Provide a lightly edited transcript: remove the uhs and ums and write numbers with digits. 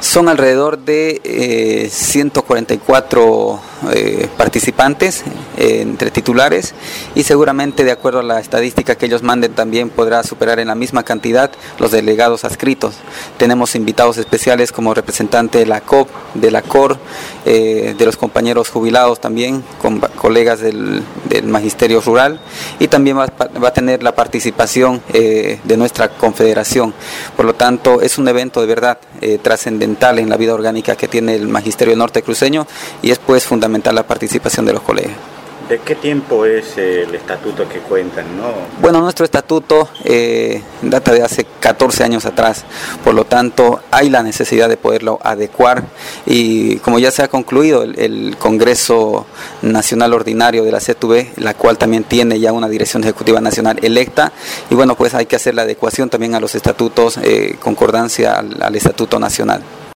Son alrededor de 144 participantes entre titulares, y seguramente, de acuerdo a la estadística que ellos manden, también podrá superar en la misma cantidad los delegados adscritos. Tenemos invitados especiales como representante de la COP, de la COR, de los compañeros jubilados también, con colegas del Magisterio Rural, y también va a tener la participación de nuestra confederación. Por lo tanto, es un evento de verdad trascendental en la vida orgánica que tiene el Magisterio Norte Cruceño, y es pues fundamental la participación de los colegas. ¿De qué tiempo es el estatuto que cuentan, no? Bueno, nuestro estatuto data de hace 14 años atrás, por lo tanto hay la necesidad de poderlo adecuar, y como ya se ha concluido el Congreso Nacional Ordinario de la CTV, la cual también tiene ya una Dirección Ejecutiva Nacional electa, y bueno, pues hay que hacer la adecuación también a los estatutos, concordancia al Estatuto Nacional.